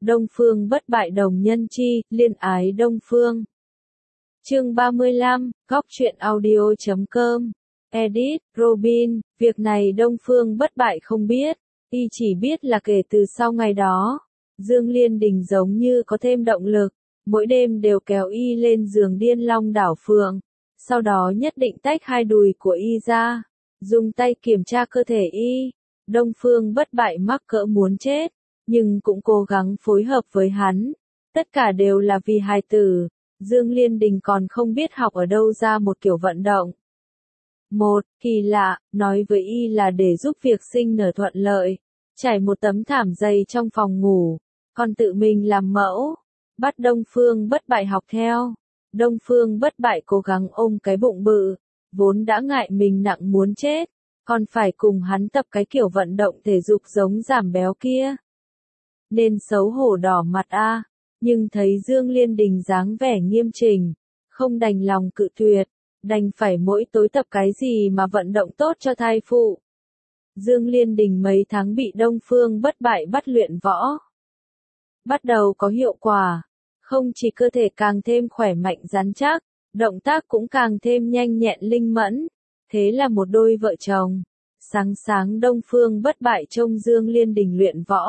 Đông Phương bất bại đồng nhân chi, liên ái Đông Phương. Chương 35, góc truyện audio.com. Edit, Robin, việc này Đông Phương bất bại không biết, y chỉ biết là kể từ sau ngày đó, Dương Liên Đình giống như có thêm động lực, mỗi đêm đều kéo y lên giường điên long đảo phượng, sau đó nhất định tách hai đùi của y ra, dùng tay kiểm tra cơ thể y. Đông Phương bất bại mắc cỡ muốn chết, nhưng cũng cố gắng phối hợp với hắn, tất cả đều là vì hài tử. Dương Liên Đình còn không biết học ở đâu ra một kiểu vận động. Một, kỳ lạ, nói với y là để giúp việc sinh nở thuận lợi, trải một tấm thảm dày trong phòng ngủ, còn tự mình làm mẫu, bắt Đông Phương bất bại học theo. Đông Phương bất bại cố gắng ôm cái bụng bự, vốn đã ngại mình nặng muốn chết, còn phải cùng hắn tập cái kiểu vận động thể dục giống giảm béo kia. Nên xấu hổ đỏ mặt a. Nhưng thấy Dương Liên Đình dáng vẻ nghiêm chỉnh, không đành lòng cự tuyệt, đành phải mỗi tối tập cái gì mà vận động tốt cho thai phụ. Dương Liên Đình mấy tháng bị Đông Phương bất bại bắt luyện võ. Bắt đầu có hiệu quả, không chỉ cơ thể càng thêm khỏe mạnh rắn chắc, động tác cũng càng thêm nhanh nhẹn linh mẫn, thế là một đôi vợ chồng. Sáng sáng Đông Phương bất bại trông Dương Liên Đình luyện võ.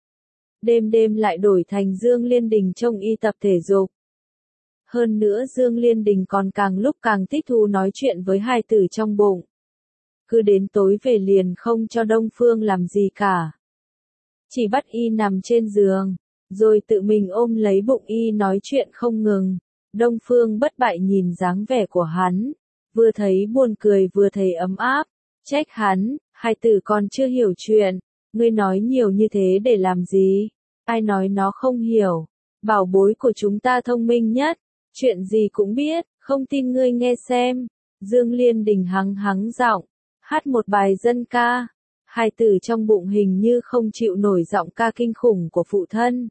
Đêm đêm lại đổi thành Dương Liên Đình trông y tập thể dục. Hơn nữa Dương Liên Đình còn càng lúc càng thích thú nói chuyện với hài tử trong bụng. Cứ đến tối về liền không cho Đông Phương làm gì cả. Chỉ bắt y nằm trên giường, rồi tự mình ôm lấy bụng y nói chuyện không ngừng. Đông Phương bất bại nhìn dáng vẻ của hắn, vừa thấy buồn cười vừa thấy ấm áp, trách hắn, hài tử còn chưa hiểu chuyện. Ngươi nói nhiều như thế để làm gì? Ai nói nó không hiểu? Bảo bối của chúng ta thông minh nhất, chuyện gì cũng biết, không tin ngươi nghe xem. Dương Liên Đình hắng hắng giọng, hát một bài dân ca. Hài tử trong bụng hình như không chịu nổi giọng ca kinh khủng của phụ thân.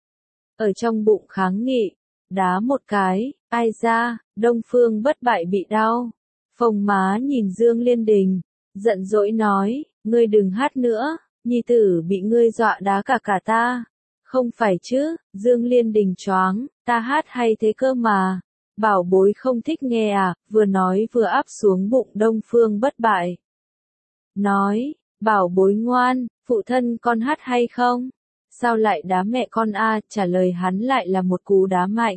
Ở trong bụng kháng nghị, đá một cái, ai ra, Đông Phương bất bại bị đau. Phồng má nhìn Dương Liên Đình, giận dỗi nói, ngươi đừng hát nữa. Nhi tử bị ngươi dọa đá cả ta. Không phải chứ, Dương Liên Đình choáng, ta hát hay thế cơ mà. Bảo bối không thích nghe à, vừa nói vừa áp xuống bụng Đông Phương bất bại. Nói, bảo bối ngoan, phụ thân con hát hay không? Sao lại đá mẹ con a? Trả lời hắn lại là một cú đá mạnh.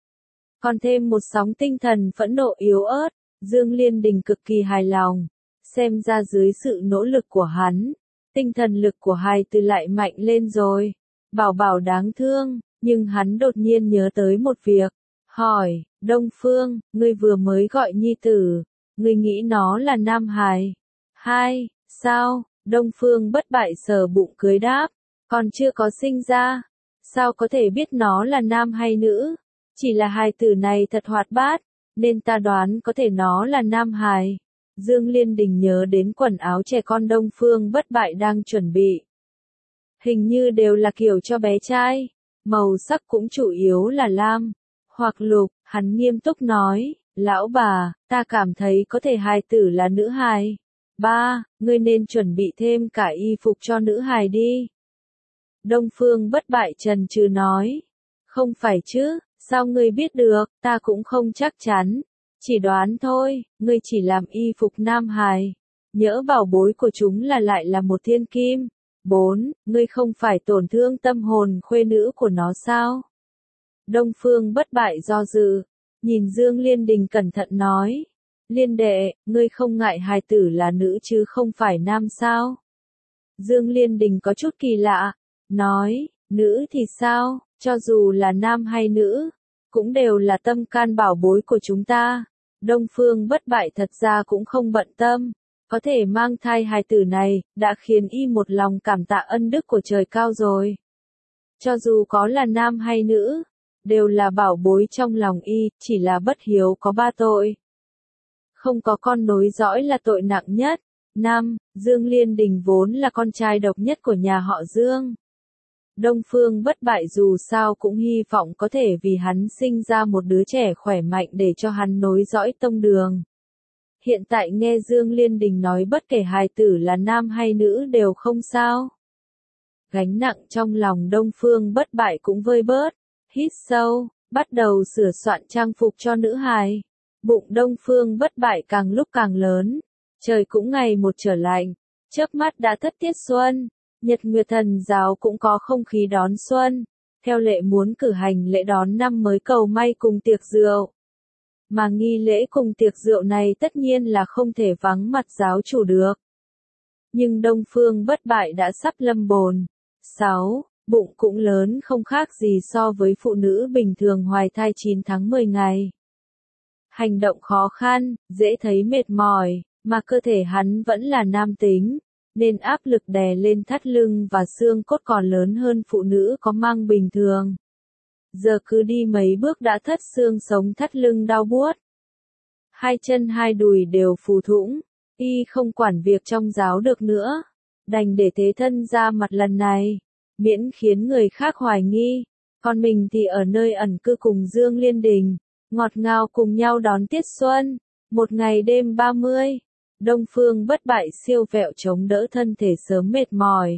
Còn thêm một sóng tinh thần phẫn nộ yếu ớt, Dương Liên Đình cực kỳ hài lòng. Xem ra dưới sự nỗ lực của hắn, tinh thần lực của hài tử lại mạnh lên rồi. Bảo bảo đáng thương, nhưng hắn đột nhiên nhớ tới một việc. Hỏi, Đông Phương, ngươi vừa mới gọi nhi tử, ngươi nghĩ nó là nam hài? Hai, sao? Đông Phương bất bại sờ bụng cưới đáp, còn chưa có sinh ra. Sao có thể biết nó là nam hay nữ? Chỉ là hài tử này thật hoạt bát, nên ta đoán có thể nó là nam hài. Dương Liên Đình nhớ đến quần áo trẻ con Đông Phương bất bại đang chuẩn bị. Hình như đều là kiểu cho bé trai, màu sắc cũng chủ yếu là lam, hoặc lục. Hắn nghiêm túc nói, lão bà, ta cảm thấy có thể hài tử là nữ hài. Ba, ngươi nên chuẩn bị thêm cả y phục cho nữ hài đi. Đông Phương bất bại chần chừ nói, không phải chứ, sao ngươi biết được, ta cũng không chắc chắn. Chỉ đoán thôi, ngươi chỉ làm y phục nam hài. Nhỡ bảo bối của chúng là lại là một thiên kim. 4. Ngươi không phải tổn thương tâm hồn khuê nữ của nó sao? Đông Phương bất bại do dự, nhìn Dương Liên Đình cẩn thận nói. Liên đệ, ngươi không ngại hài tử là nữ chứ không phải nam sao? Dương Liên Đình có chút kỳ lạ, nói, nữ thì sao, cho dù là nam hay nữ, cũng đều là tâm can bảo bối của chúng ta. Đông Phương bất bại thật ra cũng không bận tâm, có thể mang thai hài tử này, đã khiến y một lòng cảm tạ ân đức của trời cao rồi. Cho dù có là nam hay nữ, đều là bảo bối trong lòng y, chỉ là bất hiếu có 3 tội. Không có con nối dõi là tội nặng nhất. 5. Dương Liên Đình vốn là con trai độc nhất của nhà họ Dương. Đông Phương bất bại dù sao cũng hy vọng có thể vì hắn sinh ra một đứa trẻ khỏe mạnh để cho hắn nối dõi tông đường. Hiện tại nghe Dương Liên Đình nói bất kể hài tử là nam hay nữ đều không sao. gánh nặng trong lòng Đông Phương Bất Bại cũng vơi bớt, hít sâu, bắt đầu sửa soạn trang phục cho nữ hài. Bụng Đông Phương Bất Bại càng lúc càng lớn, trời cũng ngày một trở lạnh, chớp mắt đã thất tiết xuân, Nhật Nguyệt Thần giáo cũng có không khí đón xuân, theo lệ muốn cử hành lễ đón năm mới cầu may cùng tiệc rượu. Mà nghi lễ cùng tiệc rượu này tất nhiên là không thể vắng mặt giáo chủ được. Nhưng Đông Phương Bất Bại đã sắp lâm bồn. 6. Bụng cũng lớn không khác gì so với phụ nữ bình thường hoài thai 9 tháng 10 ngày. Hành động khó khăn, dễ thấy mệt mỏi, mà cơ thể hắn vẫn là nam tính, nên áp lực đè lên thắt lưng và xương cốt còn lớn hơn phụ nữ có mang bình thường. Giờ cứ đi mấy bước đã thất xương sống thắt lưng đau buốt. Hai chân hai đùi đều phù thủng, y không quản việc trong giáo được nữa, đành để thế thân ra mặt lần này, miễn khiến người khác hoài nghi, còn mình thì ở nơi ẩn cư cùng Dương Liên Đình, ngọt ngào cùng nhau đón tiết xuân, một ngày đêm 30. Đông Phương Bất Bại siêu vẹo chống đỡ thân thể sớm mệt mỏi.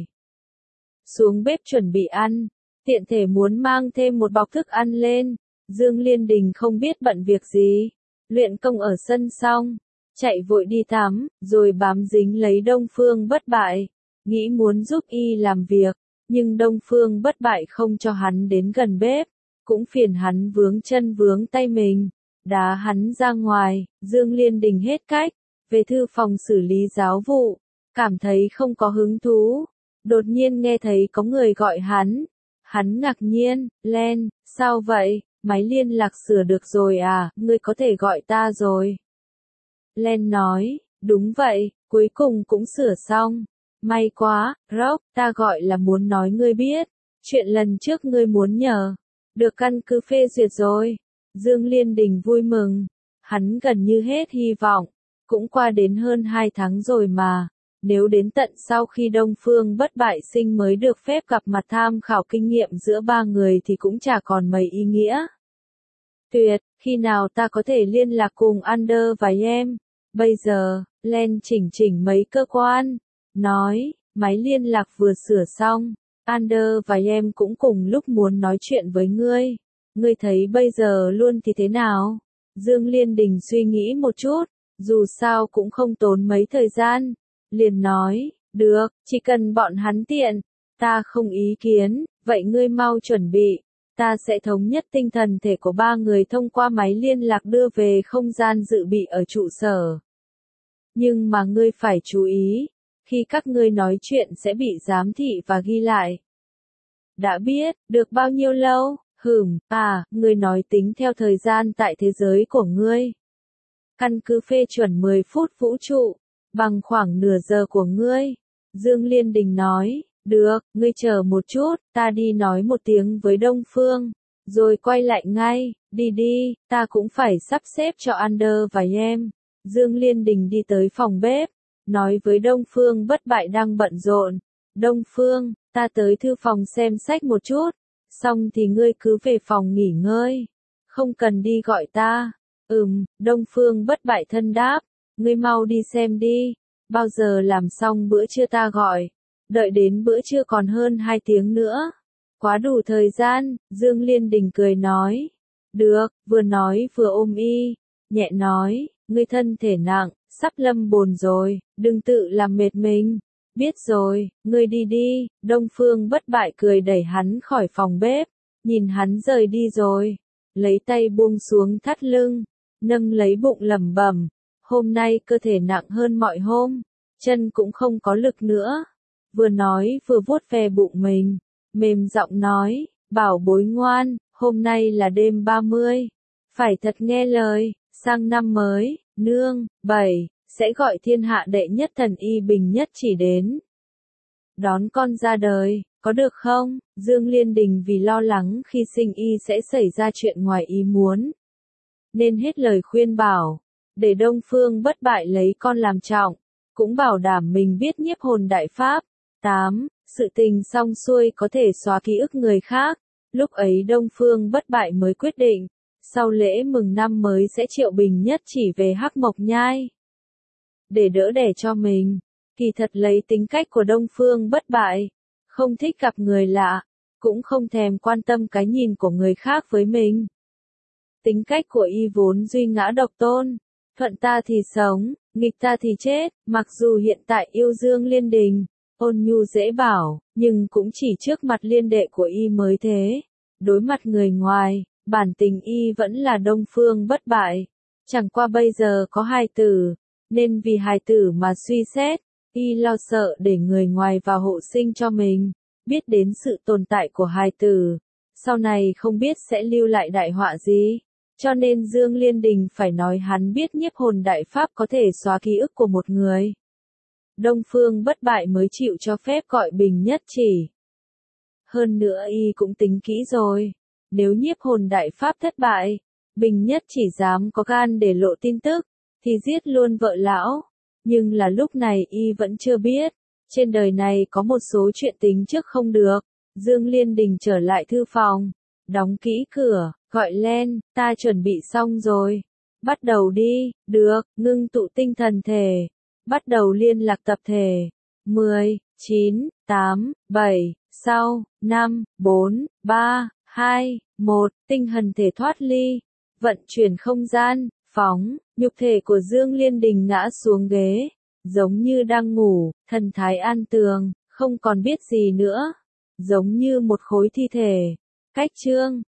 Xuống bếp chuẩn bị ăn, tiện thể muốn mang thêm một bọc thức ăn lên, Dương Liên Đình không biết bận việc gì, luyện công ở sân xong, chạy vội đi tắm, rồi bám dính lấy Đông Phương Bất Bại, nghĩ muốn giúp y làm việc, nhưng Đông Phương Bất Bại không cho hắn đến gần bếp, cũng phiền hắn vướng chân vướng tay mình, đá hắn ra ngoài, Dương Liên Đình hết cách, về thư phòng xử lý giáo vụ, cảm thấy không có hứng thú, đột nhiên nghe thấy có người gọi hắn ngạc nhiên, Len, sao vậy, máy liên lạc sửa được rồi à, ngươi có thể gọi ta rồi. Len nói, đúng vậy, cuối cùng cũng sửa xong, may quá, Rock, ta gọi là muốn nói ngươi biết, chuyện lần trước ngươi muốn nhờ, được căn cứ phê duyệt rồi. Dương Liên Đình vui mừng, hắn gần như hết hy vọng, cũng qua đến hơn 2 tháng rồi mà, nếu đến tận sau khi Đông Phương Bất Bại sinh mới được phép gặp mặt tham khảo kinh nghiệm giữa ba người thì cũng chả còn mấy ý nghĩa. Tuyệt, khi nào ta có thể liên lạc cùng Under và em? Bây giờ, Len chỉnh mấy cơ quan, nói, máy liên lạc vừa sửa xong, Under và em cũng cùng lúc muốn nói chuyện với ngươi. Ngươi thấy bây giờ luôn thì thế nào? Dương Liên Đình suy nghĩ một chút, dù sao cũng không tốn mấy thời gian, liền nói, được, chỉ cần bọn hắn tiện, ta không ý kiến, vậy ngươi mau chuẩn bị, ta sẽ thống nhất tinh thần thể của ba người thông qua máy liên lạc đưa về không gian dự bị ở trụ sở. Nhưng mà ngươi phải chú ý, khi các ngươi nói chuyện sẽ bị giám thị và ghi lại. Đã biết, được bao nhiêu lâu? Ngươi nói tính theo thời gian tại thế giới của ngươi. Căn cứ phê chuẩn 10 phút vũ trụ, bằng khoảng nửa giờ của ngươi. Dương Liên Đình nói, được, ngươi chờ một chút, ta đi nói một tiếng với Đông Phương, rồi quay lại ngay, đi, ta cũng phải sắp xếp cho Under và em. Dương Liên Đình đi tới phòng bếp, nói với Đông Phương Bất Bại đang bận rộn, Đông Phương, ta tới thư phòng xem sách một chút, xong thì ngươi cứ về phòng nghỉ ngơi, không cần đi gọi ta. Đông Phương Bất Bại thân đáp, ngươi mau đi xem đi, bao giờ làm xong bữa trưa ta gọi, đợi đến bữa trưa còn hơn 2 tiếng nữa. Quá đủ thời gian, Dương Liên Đình cười nói. Được, vừa nói vừa ôm y, nhẹ nói, ngươi thân thể nặng, sắp lâm bồn rồi, đừng tự làm mệt mình. Biết rồi, ngươi đi, Đông Phương Bất Bại cười đẩy hắn khỏi phòng bếp, nhìn hắn rời đi rồi, lấy tay buông xuống thắt lưng, nâng lấy bụng lẩm bẩm, hôm nay cơ thể nặng hơn mọi hôm, chân cũng không có lực nữa. Vừa nói vừa vuốt ve bụng mình, mềm giọng nói, bảo bối ngoan, hôm nay là đêm 30, phải thật nghe lời, sang năm mới, nương, 7, sẽ gọi thiên hạ đệ nhất thần y Bình Nhất Chỉ đến đón con ra đời, có được không? Dương Liên Đình vì lo lắng khi sinh y sẽ xảy ra chuyện ngoài ý muốn, nên hết lời khuyên bảo, để Đông Phương Bất Bại lấy con làm trọng, cũng bảo đảm mình biết nhiếp hồn đại pháp. 8. Sự tình xong xuôi có thể xóa ký ức người khác, lúc ấy Đông Phương Bất Bại mới quyết định, sau lễ mừng năm mới sẽ triệu Bình Nhất Chỉ về Hắc Mộc Nhai, để đỡ đẻ cho mình. Kỳ thật lấy tính cách của Đông Phương Bất Bại, không thích gặp người lạ, cũng không thèm quan tâm cái nhìn của người khác với mình. Tính cách của y vốn duy ngã độc tôn, thuận ta thì sống, nghịch ta thì chết, mặc dù hiện tại yêu Dương Liên Đình, ôn nhu dễ bảo, nhưng cũng chỉ trước mặt liên đệ của y mới thế. Đối mặt người ngoài, bản tình y vẫn là Đông Phương bất bại. Chẳng qua bây giờ có hài tử, nên vì hài tử mà suy xét, y lo sợ để người ngoài vào hộ sinh cho mình, biết đến sự tồn tại của hài tử, sau này không biết sẽ lưu lại đại họa gì. Cho nên Dương Liên Đình phải nói hắn biết nhiếp hồn đại pháp có thể xóa ký ức của một người. Đông Phương bất bại mới chịu cho phép gọi Bình Nhất Chỉ. Hơn nữa y cũng tính kỹ rồi, nếu nhiếp hồn đại pháp thất bại, Bình Nhất Chỉ dám có gan để lộ tin tức, thì giết luôn vợ lão. Nhưng là lúc này y vẫn chưa biết, trên đời này có một số chuyện tính trước không được. Dương Liên Đình trở lại thư phòng, đóng kỹ cửa, gọi Len, ta chuẩn bị xong rồi. Bắt đầu đi, được, ngưng tụ tinh thần thể. Bắt đầu liên lạc tập thể. 10, 9, 8, 7, sau, 5, 4, 3, 2, 1, tinh thần thể thoát ly. Vận chuyển không gian, phóng, nhục thể của Dương Liên Đình ngã xuống ghế, giống như đang ngủ, thần thái an tường, không còn biết gì nữa, giống như một khối thi thể. Cách chương